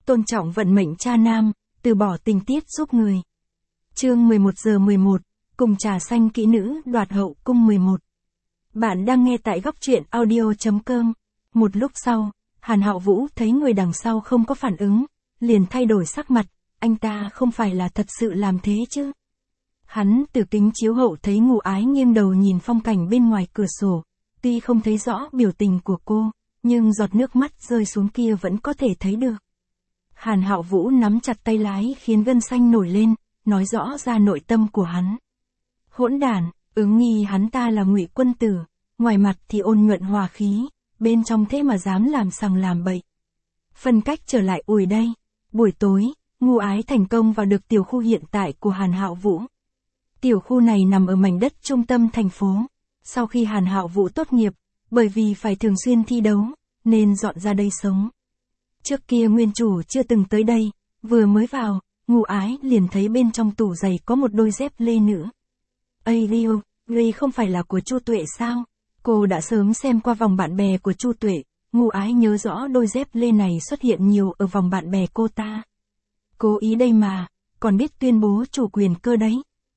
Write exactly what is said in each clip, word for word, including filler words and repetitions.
tôn trọng vận mệnh cha nam, từ bỏ tình tiết giúp người. Chương mười một giờ mười một, cùng trà xanh kỹ nữ đoạt hậu cung mười một. Bạn đang nghe tại góc truyện audio chấm com. Một lúc sau, Hàn Hạo Vũ thấy người đằng sau không có phản ứng, liền thay đổi sắc mặt, anh ta không phải là thật sự làm thế chứ. Hắn từ kính chiếu hậu thấy Ngụ Ái nghiêng đầu nhìn phong cảnh bên ngoài cửa sổ, tuy không thấy rõ biểu tình của cô, nhưng giọt nước mắt rơi xuống kia vẫn có thể thấy được. Hàn Hạo Vũ nắm chặt tay lái khiến gân xanh nổi lên, nói rõ ra nội tâm của hắn. Hỗn đản, ứng nghi hắn ta là Ngụy quân tử, ngoài mặt thì ôn nhuận hòa khí, bên trong thế mà dám làm sằng làm bậy. Phân cách trở lại ủi đây. Buổi tối, Ngụ Ái thành công vào được tiểu khu hiện tại của Hàn Hạo Vũ. Tiểu khu này nằm ở mảnh đất trung tâm thành phố. Sau khi Hàn Hạo Vũ tốt nghiệp, bởi vì phải thường xuyên thi đấu, nên dọn ra đây sống. Trước kia nguyên chủ chưa từng tới đây, vừa mới vào, Ngụ Ái liền thấy bên trong tủ giày có một đôi dép lê nữ. Ây Rio, đây không phải là của Chu Tuệ sao? Cô đã sớm xem qua vòng bạn bè của Chu Tuệ, Ngụ Ái nhớ rõ đôi dép lê này xuất hiện nhiều ở vòng bạn bè cô ta. Cố ý đây mà, còn biết tuyên bố chủ quyền cơ đấy.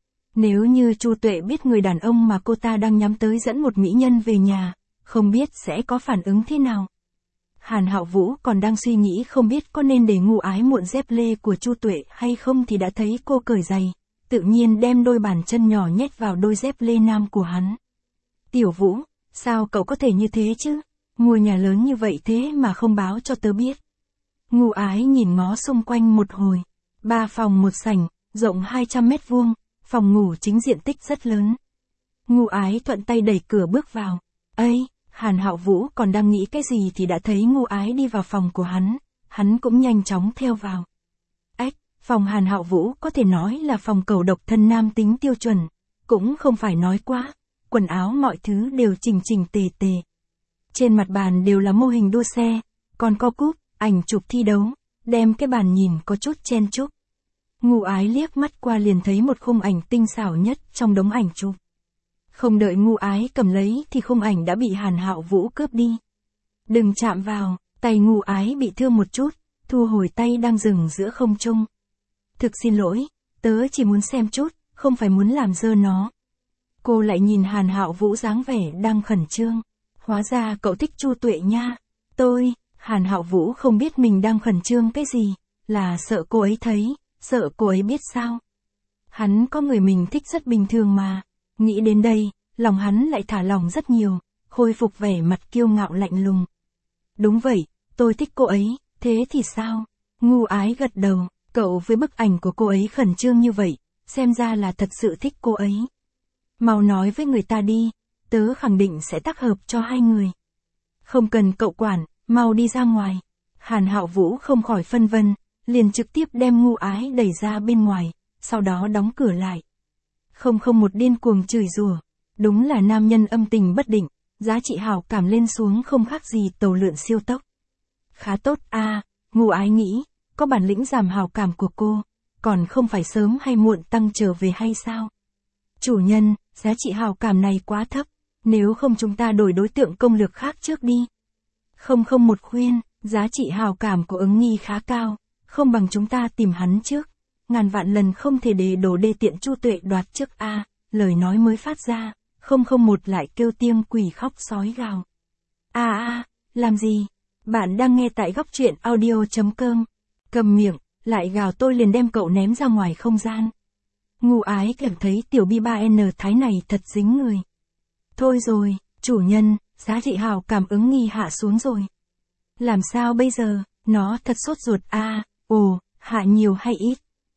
Nếu như Chu Tuệ biết người đàn ông mà cô ta đang nhắm tới dẫn một mỹ nhân về nhà, không biết sẽ có phản ứng thế nào. Hàn Hạo Vũ còn đang suy nghĩ không biết có nên để Ngụ Ái mượn dép lê của Chu Tuệ hay không thì đã thấy cô cởi giày, tự nhiên đem đôi bàn chân nhỏ nhét vào đôi dép lê nam của hắn. Tiểu Vũ, sao cậu có thể như thế chứ? Ngôi nhà lớn như vậy thế mà không báo cho tớ biết. Ngụ Ái nhìn ngó xung quanh một hồi. Ba phòng một sảnh, rộng hai trăm mét vuông, phòng ngủ chính diện tích rất lớn. Ngụ Ái thuận tay đẩy cửa bước vào. Ây, Hàn Hạo Vũ còn đang nghĩ cái gì thì đã thấy Ngụ Ái đi vào phòng của hắn, hắn cũng nhanh chóng theo vào. Ách, phòng Hàn Hạo Vũ có thể nói là phòng cầu độc thân nam tính tiêu chuẩn, cũng không phải nói quá, quần áo mọi thứ đều chỉnh chỉnh tề tề. Trên mặt bàn đều là mô hình đua xe, còn có cúp, ảnh chụp thi đấu, đem cái bàn nhìn có chút chen chúc. Ngụ Ái liếc mắt qua liền thấy một khung ảnh tinh xảo nhất trong đống ảnh chụp. Không đợi Ngụ Ái cầm lấy thì khung ảnh đã bị Hàn Hạo Vũ cướp đi. Đừng chạm vào, tay Ngụ Ái bị thương một chút, thu hồi tay đang dừng giữa không trung. Thực xin lỗi, tớ chỉ muốn xem chút, không phải muốn làm dơ nó. Cô lại nhìn Hàn Hạo Vũ dáng vẻ đang khẩn trương. Hóa ra cậu thích Chu Tuệ nha. Tôi, Hàn Hạo Vũ không biết mình đang khẩn trương cái gì, là sợ cô ấy thấy, sợ cô ấy biết sao. Hắn có người mình thích rất bình thường mà. Nghĩ đến đây, lòng hắn lại thả lỏng rất nhiều, khôi phục vẻ mặt kiêu ngạo lạnh lùng. Đúng vậy, tôi thích cô ấy, thế thì sao? Ngụ Ái gật đầu, cậu với bức ảnh của cô ấy khẩn trương như vậy, xem ra là thật sự thích cô ấy. Mau nói với người ta đi, tớ khẳng định sẽ tác hợp cho hai người. Không cần cậu quản, mau đi ra ngoài. Hàn Hạo Vũ không khỏi phân vân, liền trực tiếp đem Ngụ Ái đẩy ra bên ngoài, sau đó đóng cửa lại. Không không một điên cuồng chửi rủa, đúng là nam nhân âm tình bất định, giá trị hảo cảm lên xuống không khác gì tàu lượn siêu tốc. Khá tốt a, à, Ngụ Ái nghĩ, có bản lĩnh giảm hảo cảm của cô, còn không phải sớm hay muộn tăng trở về hay sao? Chủ nhân, giá trị hảo cảm này quá thấp, nếu không chúng ta đổi đối tượng công lược khác trước đi. Không không một khuyên, giá trị hảo cảm của ứng nghi khá cao, không bằng chúng ta tìm hắn trước. Ngàn vạn lần không thể để đồ đê tiện Chu Tuệ đoạt trước a, à, lời nói mới phát ra, không không một lại kêu tiếng quỷ khóc sói gào. A à, a, à, làm gì? Bạn đang nghe tại góc truyện audio chấm com. Cầm miệng, lại gào tôi liền đem cậu ném ra ngoài không gian. Ngụ Ái cảm thấy tiểu bi ba N thái này thật dính người. Thôi rồi, chủ nhân, giá trị hảo cảm ứng nghi hạ xuống rồi. Làm sao bây giờ, nó thật sốt ruột a, à, ồ, hạ nhiều hay ít?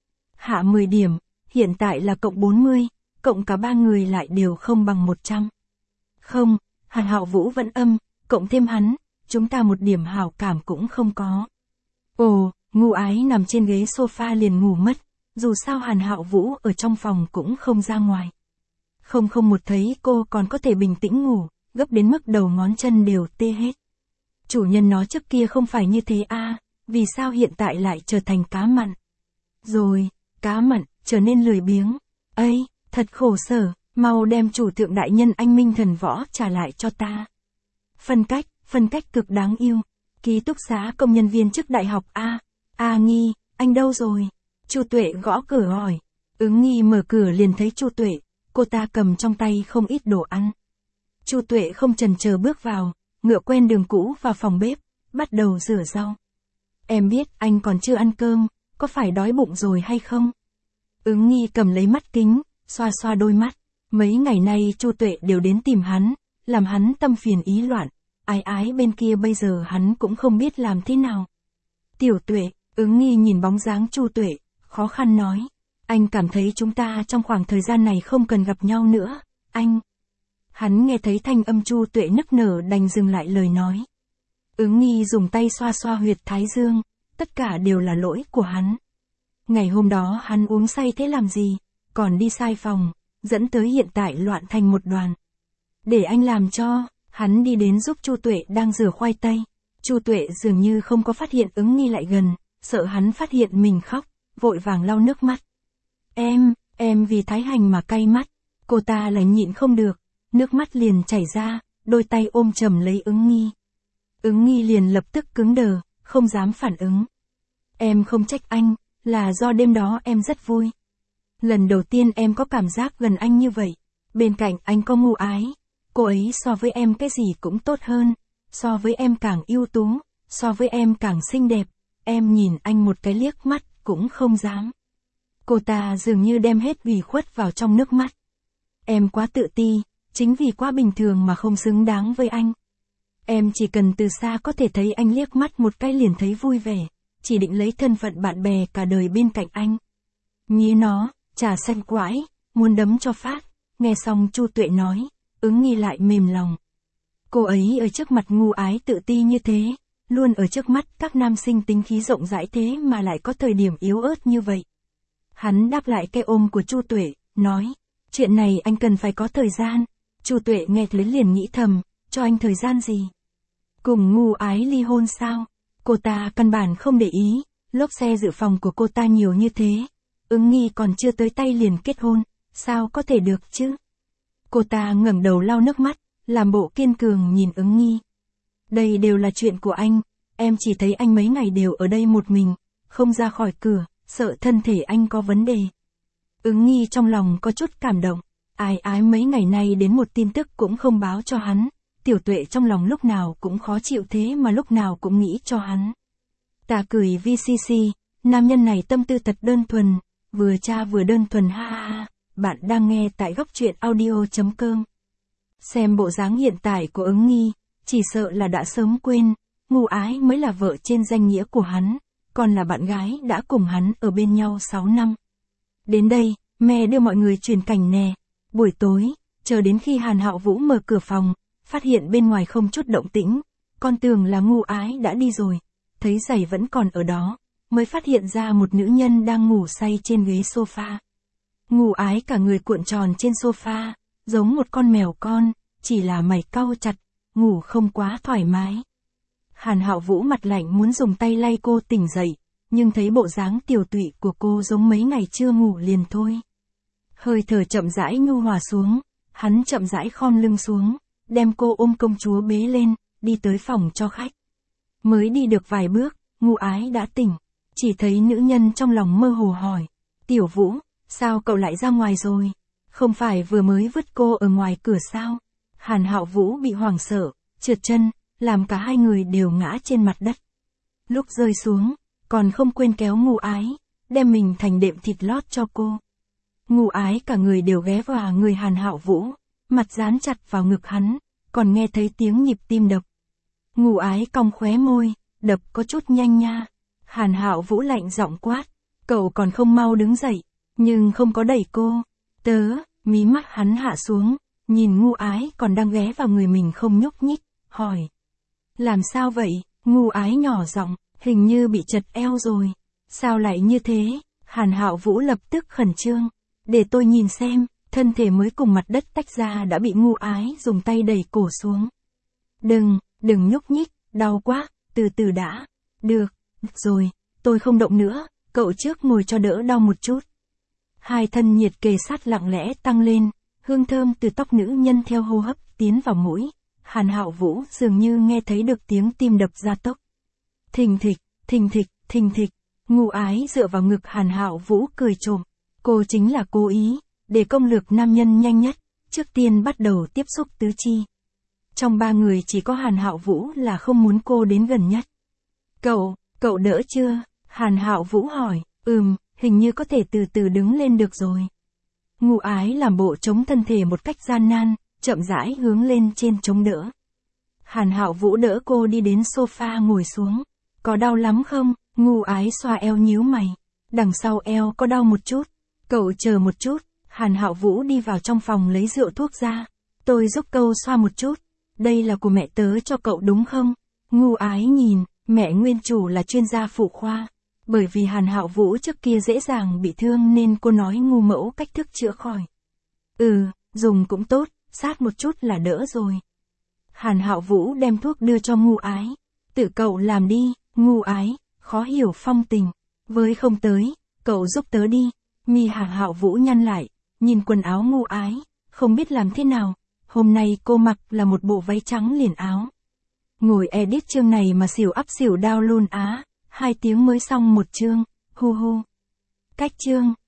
Hạ mười điểm, hiện tại là cộng bốn mươi, cộng cả ba người lại đều không bằng một trăm. Không, Hàn Hạo Vũ vẫn âm, cộng thêm hắn, chúng ta một điểm hảo cảm cũng không có. Ồ, Ngụ Ái nằm trên ghế sofa liền ngủ mất, dù sao Hàn Hạo Vũ ở trong phòng cũng không ra ngoài. Không không một thấy cô còn có thể bình tĩnh ngủ, gấp đến mức đầu ngón chân đều tê hết. Chủ nhân nó trước kia không phải như thế a, à, vì sao hiện tại lại trở thành cá mặn? Rồi, cá mặn, trở nên lười biếng. Ây, thật khổ sở, mau đem chủ thượng đại nhân anh minh thần võ trả lại cho ta. Phân cách, phân cách cực đáng yêu. Ký túc xá công nhân viên chức đại học a, A Nghi, anh đâu rồi? Chu Tuệ gõ cửa hỏi. Ứng Nghi mở cửa liền thấy Chu Tuệ, cô ta cầm trong tay không ít đồ ăn. Chu Tuệ không chần chờ bước vào, ngựa quen đường cũ vào phòng bếp, bắt đầu rửa rau. Em biết anh còn chưa ăn cơm, có phải đói bụng rồi hay không? Ứng Nghi cầm lấy mắt kính, xoa xoa đôi mắt. Mấy ngày nay Chu Tuệ đều đến tìm hắn, làm hắn tâm phiền ý loạn. Ái ái bên kia bây giờ hắn cũng không biết làm thế nào. Tiểu Tuệ, Ứng Nghi nhìn bóng dáng Chu Tuệ, khó khăn nói. Anh cảm thấy chúng ta trong khoảng thời gian này không cần gặp nhau nữa, anh. Hắn nghe thấy thanh âm Chu Tuệ nức nở đành dừng lại lời nói. Ứng Nghi dùng tay xoa xoa huyệt thái dương, tất cả đều là lỗi của hắn. Ngày hôm đó hắn uống say thế làm gì, còn đi sai phòng, dẫn tới hiện tại loạn thành một đoàn. Để anh làm cho, hắn đi đến giúp Chu Tuệ đang rửa khoai tây. Chu Tuệ dường như không có phát hiện Ứng Nghi lại gần, sợ hắn phát hiện mình khóc, vội vàng lau nước mắt. Em, em vì thái hành mà cay mắt, cô ta lại nhịn không được, nước mắt liền chảy ra, đôi tay ôm chầm lấy Ứng Nghi. Ứng Nghi liền lập tức cứng đờ, không dám phản ứng. Em không trách anh, là do đêm đó em rất vui. Lần đầu tiên em có cảm giác gần anh như vậy, bên cạnh anh có Ngũ Ái, cô ấy so với em cái gì cũng tốt hơn, so với em càng ưu tú, so với em càng xinh đẹp, em nhìn anh một cái liếc mắt cũng không dám. Cô ta dường như đem hết ủy khuất vào trong nước mắt. Em quá tự ti, chính vì quá bình thường mà không xứng đáng với anh. Em chỉ cần từ xa có thể thấy anh liếc mắt một cái liền thấy vui vẻ, chỉ định lấy thân phận bạn bè cả đời bên cạnh anh. Nhí nó, trà xanh quãi, muốn đấm cho phát, nghe xong Chu Tuệ nói, Ứng Nghi lại mềm lòng. Cô ấy ở trước mặt Ngũ Ái tự ti như thế, luôn ở trước mắt các nam sinh tính khí rộng rãi thế mà lại có thời điểm yếu ớt như vậy. Hắn đáp lại cái ôm của Chu Tuệ, nói, chuyện này anh cần phải có thời gian. Chu Tuệ nghe lấy liền nghĩ thầm, cho anh thời gian gì? Cùng Ngũ Ái ly hôn sao? Cô ta căn bản không để ý, lốp xe dự phòng của cô ta nhiều như thế. Ứng Nghi còn chưa tới tay liền kết hôn, sao có thể được chứ? Cô ta ngẩng đầu lau nước mắt, làm bộ kiên cường nhìn Ứng Nghi. Đây đều là chuyện của anh, em chỉ thấy anh mấy ngày đều ở đây một mình, không ra khỏi cửa, sợ thân thể anh có vấn đề. Ứng Nghi trong lòng có chút cảm động, Ái Ái mấy ngày nay đến một tin tức cũng không báo cho hắn. Tiểu Tuệ trong lòng lúc nào cũng khó chịu thế mà lúc nào cũng nghĩ cho hắn. Ta cười vê xê xê, nam nhân này tâm tư thật đơn thuần, vừa cha vừa đơn thuần ha ha ha. Bạn đang nghe tại góc truyện audio chấm com. Xem bộ dáng hiện tại của Ứng Nghi, chỉ sợ là đã sớm quên, Ngũ Ái mới là vợ trên danh nghĩa của hắn, còn là bạn gái đã cùng hắn ở bên nhau sáu năm. Đến đây, mẹ đưa mọi người chuyển cảnh nè. Buổi tối, chờ đến khi Hàn Hạo Vũ mở cửa phòng, phát hiện bên ngoài không chút động tĩnh, con tưởng là Ngũ Ái đã đi rồi, thấy giày vẫn còn ở đó, mới phát hiện ra một nữ nhân đang ngủ say trên ghế sofa. Ngũ Ái cả người cuộn tròn trên sofa, giống một con mèo con, chỉ là mày cau chặt, ngủ không quá thoải mái. Hàn Hạo Vũ mặt lạnh muốn dùng tay lay cô tỉnh dậy, nhưng thấy bộ dáng tiều tụy của cô giống mấy ngày chưa ngủ liền thôi. Hơi thở chậm rãi nhu hòa xuống, hắn chậm rãi khom lưng xuống, đem cô ôm công chúa bế lên, đi tới phòng cho khách. Mới đi được vài bước, Ngũ Ái đã tỉnh, chỉ thấy nữ nhân trong lòng mơ hồ hỏi, Tiểu Vũ, sao cậu lại ra ngoài rồi? Không phải vừa mới vứt cô ở ngoài cửa sao? Hàn Hạo Vũ bị hoảng sợ, trượt chân, làm cả hai người đều ngã trên mặt đất. Lúc rơi xuống, còn không quên kéo Ngũ Ái, đem mình thành đệm thịt lót cho cô. Ngũ Ái cả người đều ghé vào người Hàn Hạo Vũ, mặt dán chặt vào ngực hắn, còn nghe thấy tiếng nhịp tim đập. Ngũ Ái cong khóe môi, đập có chút nhanh nha. Hàn Hạo Vũ lạnh giọng quát, cậu còn không mau đứng dậy, nhưng không có đẩy cô. Tớ, mí mắt hắn hạ xuống, nhìn Ngũ Ái còn đang ghé vào người mình không nhúc nhích, hỏi. Làm sao vậy? Ngũ Ái nhỏ giọng, hình như bị chật eo rồi. Sao lại như thế? Hàn Hạo Vũ lập tức khẩn trương. Để tôi nhìn xem, thân thể mới cùng mặt đất tách ra đã bị Ngũ Ái dùng tay đẩy cổ xuống. Đừng, đừng nhúc nhích, đau quá, từ từ đã. Được, rồi, tôi không động nữa, cậu trước ngồi cho đỡ đau một chút. Hai thân nhiệt kề sát lặng lẽ tăng lên, hương thơm từ tóc nữ nhân theo hô hấp tiến vào mũi. Hàn Hạo Vũ dường như nghe thấy được tiếng tim đập gia tốc. Thình thịch, thình thịch, thình thịch, Ngu ái dựa vào ngực Hàn Hạo Vũ cười trộm. Cô chính là cố ý, để công lược nam nhân nhanh nhất, trước tiên bắt đầu tiếp xúc tứ chi. Trong ba người chỉ có Hàn Hạo Vũ là không muốn cô đến gần nhất. Cậu, cậu đỡ chưa? Hàn Hạo Vũ hỏi. Ừm, hình như có thể từ từ đứng lên được rồi. Ngu ái làm bộ chống thân thể một cách gian nan, chậm rãi hướng lên trên chống đỡ. Hàn Hạo Vũ đỡ cô đi đến sofa ngồi xuống. Có đau lắm không? Ngu ái xoa eo nhíu mày. Đằng sau eo có đau một chút. Cậu chờ một chút. Hàn Hạo Vũ đi vào trong phòng lấy rượu thuốc ra. Tôi giúp cậu xoa một chút. Đây là của mẹ tớ cho cậu đúng không? Ngu ái nhìn, mẹ nguyên chủ là chuyên gia phụ khoa. Bởi vì Hàn Hạo Vũ trước kia dễ dàng bị thương nên cô nói ngu mẫu cách thức chữa khỏi. Ừ, dùng cũng tốt, sát một chút là đỡ rồi. Hàn Hạo Vũ đem thuốc đưa cho ngu ái. Tự cậu làm đi, ngu ái, khó hiểu phong tình. Với không tới, cậu giúp tớ đi. Mi Hàn Hạo Vũ nhăn lại, nhìn quần áo ngu ái, không biết làm thế nào. Hôm nay cô mặc là một bộ váy trắng liền áo. Ngồi edit chương này mà xỉu ắp xỉu đao luôn á. Hai tiếng mới xong một chương, hu hu. Cách chương.